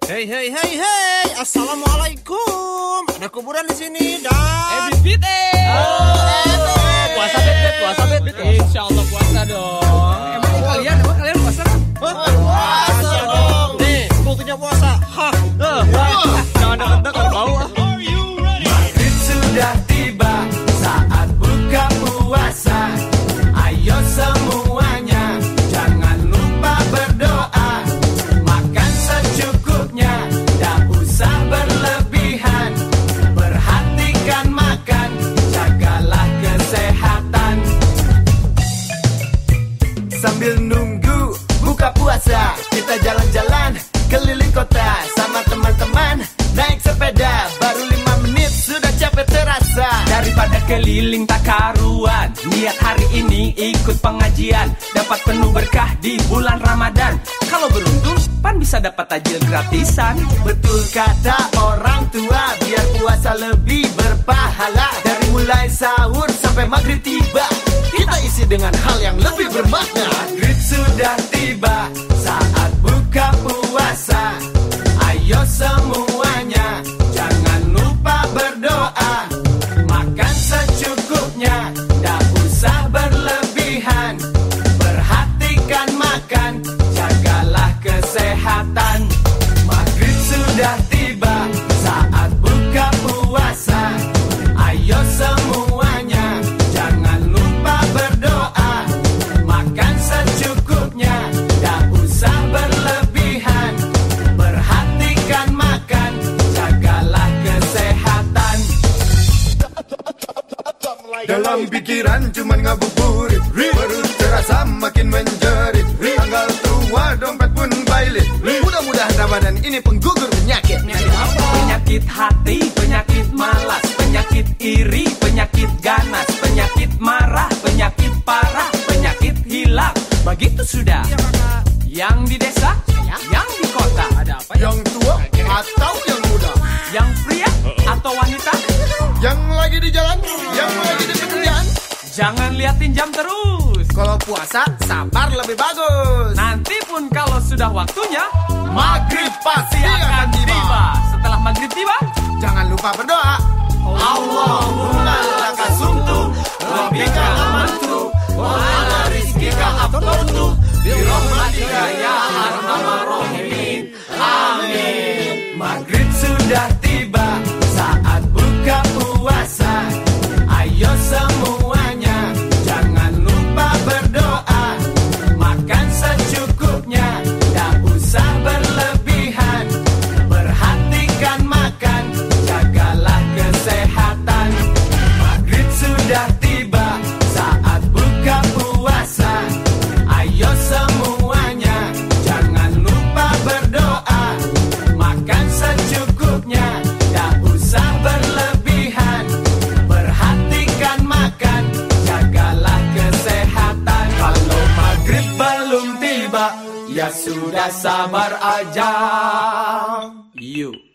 Hei, assalamualaikum. Ada kuburan di sini, dan. Bit. Puasa bet. Insya Allah puasa dong. Emang kalian puasa kan? Puasa dong. Nih, buktinya puasa. Jangan dekat-dekat bau. Maghrib sudah tiba, saat buka puasa. Ayo semuanya, jangan lupa berdoa. Makan secukupnya, tak usah berlebihan. Perhatikan makan, jagalah kesehatan. Sambil nunggu buka puasa, kita jalan-jalan keliling kota sama teman-teman. Naik sepeda, baru 5 menit sudah capek terasa. Daripada keliling tak karuan, niat hari ini ikut pengajian. Dapat penuh berkah di bulan Ramadan. Kalau beruntung, pan bisa dapat tajil gratisan. Betul kata orang tua, biar puasa lebih berpahala. Dari mulai sahur sampai maghrib tiba, kita isi dengan hal yang lebih bermakna. Maghrib sudah tiba, saat buka puasa. Ayo semuanya, jangan lupa berdoa. Makan secukupnya, tak usah berlebihan. Perhatikan makan, jagalah kesehatan. Maghrib sudah tiba, saat buka puasa. Ayo semuanya, jangan lupa berdoa. Makan secukupnya, tak usah berlebihan. Perhatikan makan, jagalah kesehatan. Dalam pikiran cuman ngabuburit, perut terasa makin menjerit. Tanggal tua dompet pun bailit. Mudah-mudahan Ramadan ini penggugur penyakit. Penyakit hati, penyakit malas, penyakit iri, penyakit ganas, penyakit marah, penyakit parah, penyakit hilang. Begitu sudah. Yang di desa, yang di kota. Ada apa? Yang tua atau yang muda, Yang pria atau wanita? yang lagi di jalan, yang lagi di pekerjaan. Jangan liatin jam terus. Kalau puasa sabar lebih bagus. Nanti pun kalau sudah waktunya, Maghrib pasti akan tiba. Setelah maghrib tiba, Jangan lupa berdoa. Allahumma laka sumtu, rabbika amantu, wa ala rizkika aftartu, bi rahmatika ya arhamar rahimin. Amin. Maghrib sudah tiba, saat buka puasa. Ayo semuanya, jangan lupa berdoa. Makan secukupnya, tak usah berlebihan. Perhatikan makan, jagalah kesehatan. Maghrib sudah tiba, saat buka puasa. Ayo semuanya, jangan lupa berdoa. Makan secukupnya, tak usah berlebihan. Perhatikan makan, jagalah kesehatan. Kalau maghrib belum tiba, ya sudah sabar aja. You